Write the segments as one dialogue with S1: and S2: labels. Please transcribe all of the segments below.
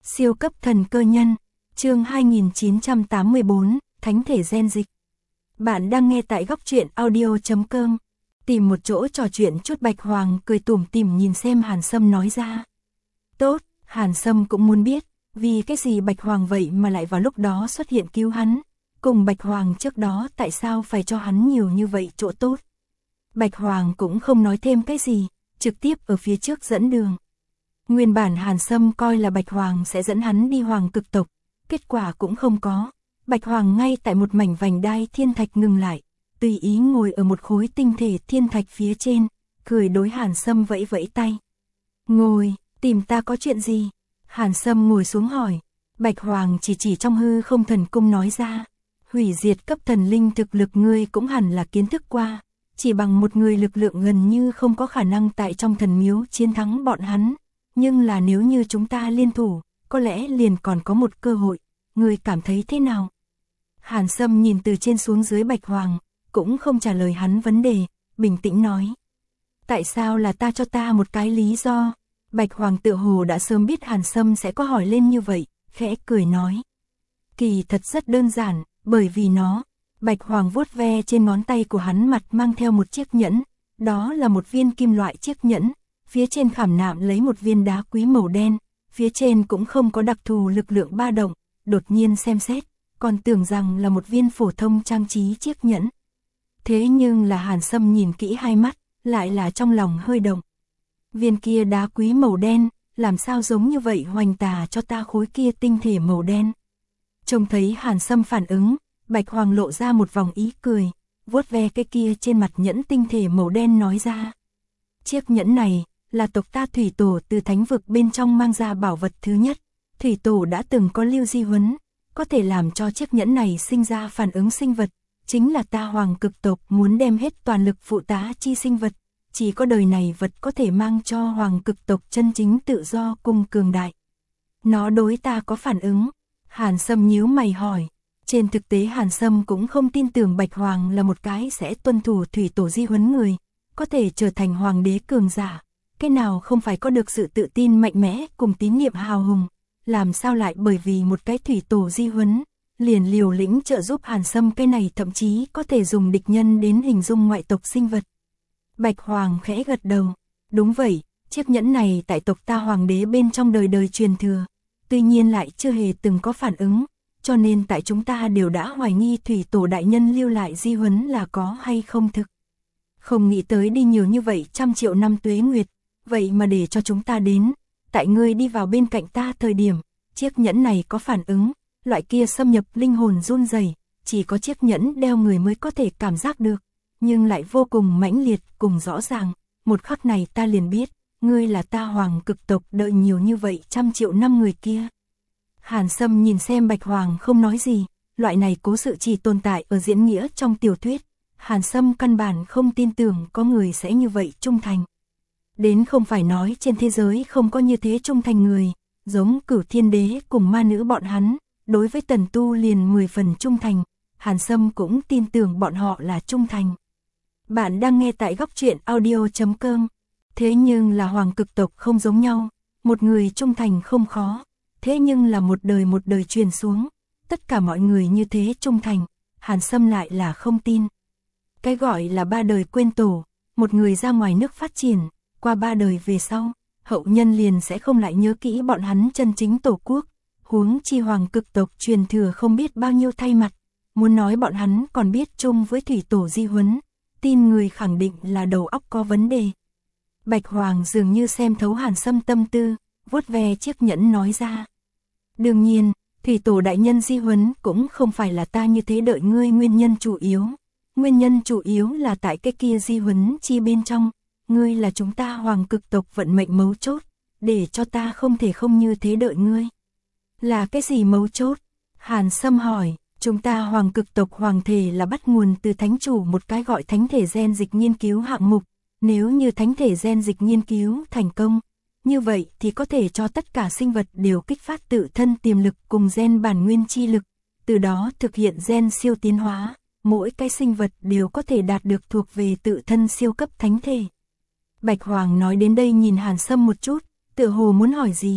S1: Siêu cấp thần cơ nhân, chương 2984, Thánh thể gen dịch. Bạn đang nghe tại góc truyện audio.com. Tìm một chỗ trò chuyện chút. Bạch Hoàng cười tủm tỉm nhìn xem Hàn Sâm nói ra. Tốt, Hàn Sâm cũng muốn biết, vì cái gì Bạch Hoàng vậy mà lại vào lúc đó xuất hiện cứu hắn, cùng Bạch Hoàng trước đó tại sao phải cho hắn nhiều như vậy chỗ tốt. Bạch Hoàng cũng không nói thêm cái gì, trực tiếp ở phía trước dẫn đường. Nguyên bản Hàn Sâm coi là Bạch Hoàng sẽ dẫn hắn đi Hoàng cực tộc, kết quả cũng không có. Bạch Hoàng ngay tại một mảnh vành đai thiên thạch ngừng lại, tùy ý ngồi ở một khối tinh thể thiên thạch phía trên, cười đối Hàn Sâm vẫy vẫy tay. Ngồi, tìm ta có chuyện gì? Hàn Sâm ngồi xuống hỏi. Bạch Hoàng chỉ trong hư không thần cung nói ra. Hủy diệt cấp thần linh thực lực ngươi cũng hẳn là kiến thức qua. Chỉ bằng một người lực lượng gần như không có khả năng tại trong thần miếu chiến thắng bọn hắn. Nhưng là nếu như chúng ta liên thủ, có lẽ liền còn có một cơ hội. Ngươi cảm thấy thế nào? Hàn Sâm nhìn từ trên xuống dưới Bạch Hoàng, cũng không trả lời hắn vấn đề, bình tĩnh nói. Tại sao là ta, cho ta một cái lý do? Bạch Hoàng tựa hồ đã sớm biết Hàn Sâm sẽ có hỏi lên như vậy, khẽ cười nói. Kỳ thật rất đơn giản, bởi vì nó. Bạch Hoàng vuốt ve trên ngón tay của hắn, mặt mang theo một chiếc nhẫn, đó là một viên kim loại chiếc nhẫn, phía trên khảm nạm lấy một viên đá quý màu đen, phía trên cũng không có đặc thù lực lượng ba động, đột nhiên xem xét, còn tưởng rằng là một viên phổ thông trang trí chiếc nhẫn. Thế nhưng là Hàn Sâm nhìn kỹ hai mắt, lại là trong lòng hơi động. Viên kia đá quý màu đen, làm sao giống như vậy hoành tà cho ta khối kia tinh thể màu đen. Trông thấy Hàn Sâm phản ứng, Bạch Hoàng lộ ra một vòng ý cười, vuốt ve cái kia trên mặt nhẫn tinh thể màu đen nói ra. Chiếc nhẫn này, là tộc ta thủy tổ từ thánh vực bên trong mang ra bảo vật thứ nhất. Thủy tổ đã từng có lưu di huấn, có thể làm cho chiếc nhẫn này sinh ra phản ứng sinh vật. Chính là ta Hoàng cực tộc muốn đem hết toàn lực phụ tá chi sinh vật. Chỉ có đời này vật có thể mang cho Hoàng cực tộc chân chính tự do cùng cường đại. Nó đối ta có phản ứng? Hàn Sâm nhíu mày hỏi. Trên thực tế Hàn Sâm cũng không tin tưởng Bạch Hoàng là một cái sẽ tuân thủ thủy tổ di huấn người, có thể trở thành hoàng đế cường giả. Cái nào không phải có được sự tự tin mạnh mẽ cùng tín niệm hào hùng, làm sao lại bởi vì một cái thủy tổ di huấn, liền liều lĩnh trợ giúp Hàn Sâm. Cái này thậm chí có thể dùng địch nhân đến hình dung ngoại tộc sinh vật. Bạch Hoàng khẽ gật đầu, đúng vậy, chiếc nhẫn này tại tộc ta hoàng đế bên trong đời đời truyền thừa, tuy nhiên lại chưa hề từng có phản ứng, cho nên tại chúng ta đều đã hoài nghi thủy tổ đại nhân lưu lại di huấn là có hay không thực. Không nghĩ tới đi nhiều như vậy trăm triệu năm tuế nguyệt, vậy mà để cho chúng ta đến, tại ngươi đi vào bên cạnh ta thời điểm, chiếc nhẫn này có phản ứng, loại kia xâm nhập linh hồn run rẩy, chỉ có chiếc nhẫn đeo người mới có thể cảm giác được, nhưng lại vô cùng mãnh liệt cùng rõ ràng, một khắc này ta liền biết, ngươi là ta Hoàng cực tộc đợi nhiều như vậy trăm triệu năm người kia. Hàn Sâm nhìn xem Bạch Hoàng không nói gì, loại này cố sự chỉ tồn tại ở diễn nghĩa trong tiểu thuyết, Hàn Sâm căn bản không tin tưởng có người sẽ như vậy trung thành. Đến không phải nói trên thế giới không có như thế trung thành người, giống Cửu Thiên Đế cùng ma nữ bọn hắn, đối với Tần Tu liền 10 phần trung thành, Hàn Sâm cũng tin tưởng bọn họ là trung thành. Bạn đang nghe tại góc truyện audio.com. Thế nhưng là Hoàng cực tộc không giống nhau, một người trung thành không khó, thế nhưng là một đời truyền xuống, tất cả mọi người như thế trung thành, Hàn Sâm lại là không tin. Cái gọi là 3 đời quên tổ, một người ra ngoài nước phát triển, qua 3 đời về sau, hậu nhân liền sẽ không lại nhớ kỹ bọn hắn chân chính tổ quốc, huống chi Hoàng cực tộc truyền thừa không biết bao nhiêu thay mặt, muốn nói bọn hắn còn biết chung với thủy tổ di huấn, tin người khẳng định là đầu óc có vấn đề. Bạch Hoàng dường như xem thấu Hàn Sâm tâm tư, vuốt ve chiếc nhẫn nói ra. Đương nhiên, thủy tổ đại nhân di huấn cũng không phải là ta như thế đợi ngươi nguyên nhân chủ yếu. Nguyên nhân chủ yếu là tại cái kia di huấn chi bên trong, ngươi là chúng ta Hoàng cực tộc vận mệnh mấu chốt, để cho ta không thể không như thế đợi ngươi. Là cái gì mấu chốt? Hàn Sâm hỏi. Chúng ta Hoàng cực tộc hoàng thể là bắt nguồn từ thánh chủ một cái gọi thánh thể gen dịch nghiên cứu hạng mục, nếu như thánh thể gen dịch nghiên cứu thành công, như vậy thì có thể cho tất cả sinh vật đều kích phát tự thân tiềm lực cùng gen bản nguyên chi lực, từ đó thực hiện gen siêu tiến hóa, mỗi cái sinh vật đều có thể đạt được thuộc về tự thân siêu cấp thánh thể. Bạch Hoàng nói đến đây nhìn Hàn Sâm một chút, tựa hồ muốn hỏi gì,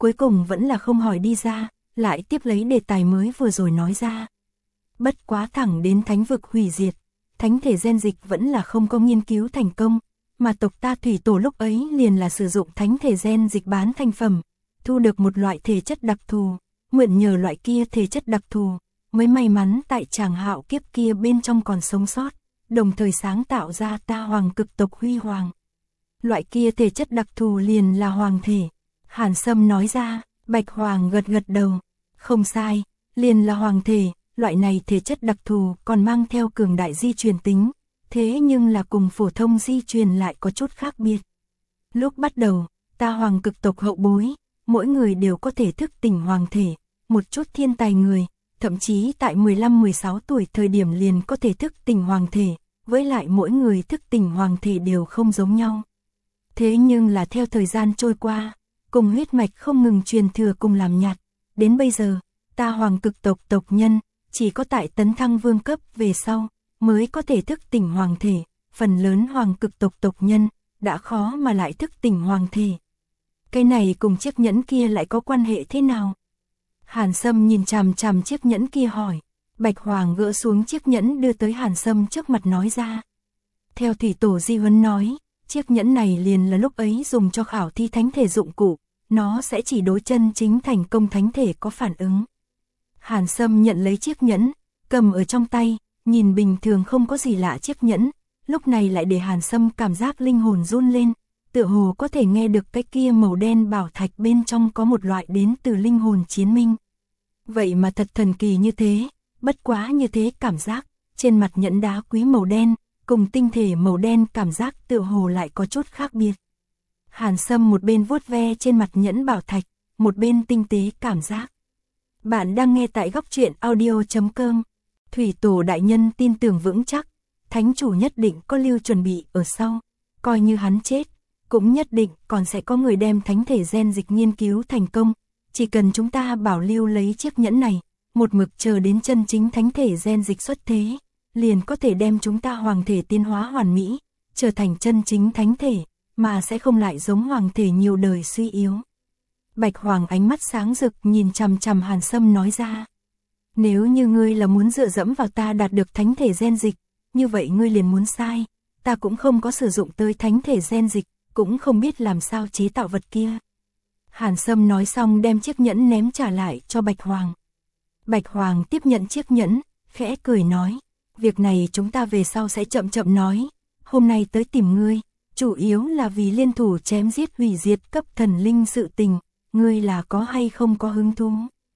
S1: cuối cùng vẫn là không hỏi đi ra, lại tiếp lấy đề tài mới vừa rồi nói ra. Bất quá thẳng đến thánh vực hủy diệt, thánh thể gen dịch vẫn là không có nghiên cứu thành công, mà tộc ta thủy tổ lúc ấy liền là sử dụng thánh thể gen dịch bán thành phẩm, thu được một loại thể chất đặc thù, mượn nhờ loại kia thể chất đặc thù, mới may mắn tại tràng hạo kiếp kia bên trong còn sống sót, đồng thời sáng tạo ra ta hoàng cực tộc huy hoàng. Loại kia thể chất đặc thù liền là hoàng thể. Hàn Sâm nói ra. Bạch Hoàng gật gật đầu. Không sai, liền là hoàng thể. Loại này thể chất đặc thù còn mang theo cường đại di truyền tính, thế nhưng là cùng phổ thông di truyền lại có chút khác biệt. Lúc bắt đầu, ta hoàng cực tộc hậu bối, mỗi người đều có thể thức tỉnh hoàng thể, một chút thiên tài người, thậm chí tại 15-16 tuổi thời điểm liền có thể thức tỉnh hoàng thể, với lại mỗi người thức tỉnh hoàng thể đều không giống nhau. Thế nhưng là theo thời gian trôi qua, cùng huyết mạch không ngừng truyền thừa cùng làm nhạt, đến bây giờ, ta hoàng cực tộc tộc nhân, chỉ có tại tấn thăng vương cấp về sau, mới có thể thức tỉnh hoàng thể, phần lớn hoàng cực tộc tộc nhân, đã khó mà lại thức tỉnh hoàng thể. Cái này cùng chiếc nhẫn kia lại có quan hệ thế nào? Hàn Sâm nhìn chằm chằm chiếc nhẫn kia hỏi. Bạch Hoàng gỡ xuống chiếc nhẫn đưa tới Hàn Sâm trước mặt nói ra. Theo thủy tổ Di Huấn nói, chiếc nhẫn này liền là lúc ấy dùng cho khảo thi thánh thể dụng cụ, nó sẽ chỉ đối chân chính thành công thánh thể có phản ứng. Hàn Sâm nhận lấy chiếc nhẫn, cầm ở trong tay, nhìn bình thường không có gì lạ chiếc nhẫn, lúc này lại để Hàn Sâm cảm giác linh hồn run lên, tựa hồ có thể nghe được cái kia màu đen bảo thạch bên trong có một loại đến từ linh hồn chiến minh. Vậy mà thật thần kỳ như thế, bất quá như thế cảm giác, trên mặt nhẫn đá quý màu đen, cùng tinh thể màu đen cảm giác tựa hồ lại có chút khác biệt. Hàn Sâm một bên vuốt ve trên mặt nhẫn bảo thạch, một bên tinh tế cảm giác. Bạn đang nghe tại góc truyện audio.com. Thủy tổ đại nhân tin tưởng vững chắc, thánh chủ nhất định có lưu chuẩn bị ở sau, coi như hắn chết, cũng nhất định còn sẽ có người đem thánh thể gen dịch nghiên cứu thành công, chỉ cần chúng ta bảo lưu lấy chiếc nhẫn này, một mực chờ đến chân chính thánh thể gen dịch xuất thế, liền có thể đem chúng ta hoàng thể tiến hóa hoàn mỹ, trở thành chân chính thánh thể, mà sẽ không lại giống hoàng thể nhiều đời suy yếu. Bạch Hoàng ánh mắt sáng rực nhìn chằm chằm Hàn Sâm nói ra. Nếu như ngươi là muốn dựa dẫm vào ta đạt được thánh thể gen dịch, như vậy ngươi liền muốn sai, ta cũng không có sử dụng tới thánh thể gen dịch, cũng không biết làm sao chế tạo vật kia. Hàn Sâm nói xong đem chiếc nhẫn ném trả lại cho Bạch Hoàng. Bạch Hoàng tiếp nhận chiếc nhẫn, khẽ cười nói, việc này chúng ta về sau sẽ chậm chậm nói, hôm nay tới tìm ngươi, chủ yếu là vì liên thủ chém giết hủy diệt cấp thần linh sự tình, ngươi là có hay không có hứng thú?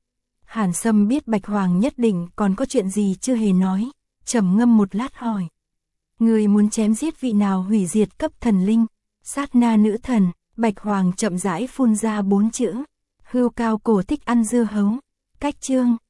S1: Hàn Sâm biết Bạch Hoàng nhất định còn có chuyện gì chưa hề nói, trầm ngâm một lát hỏi. Ngươi muốn chém giết vị nào hủy diệt cấp thần linh? Sát na nữ thần. Bạch Hoàng chậm rãi phun ra 4 chữ. Hươu cao cổ thích ăn dưa hấu. Cách chương.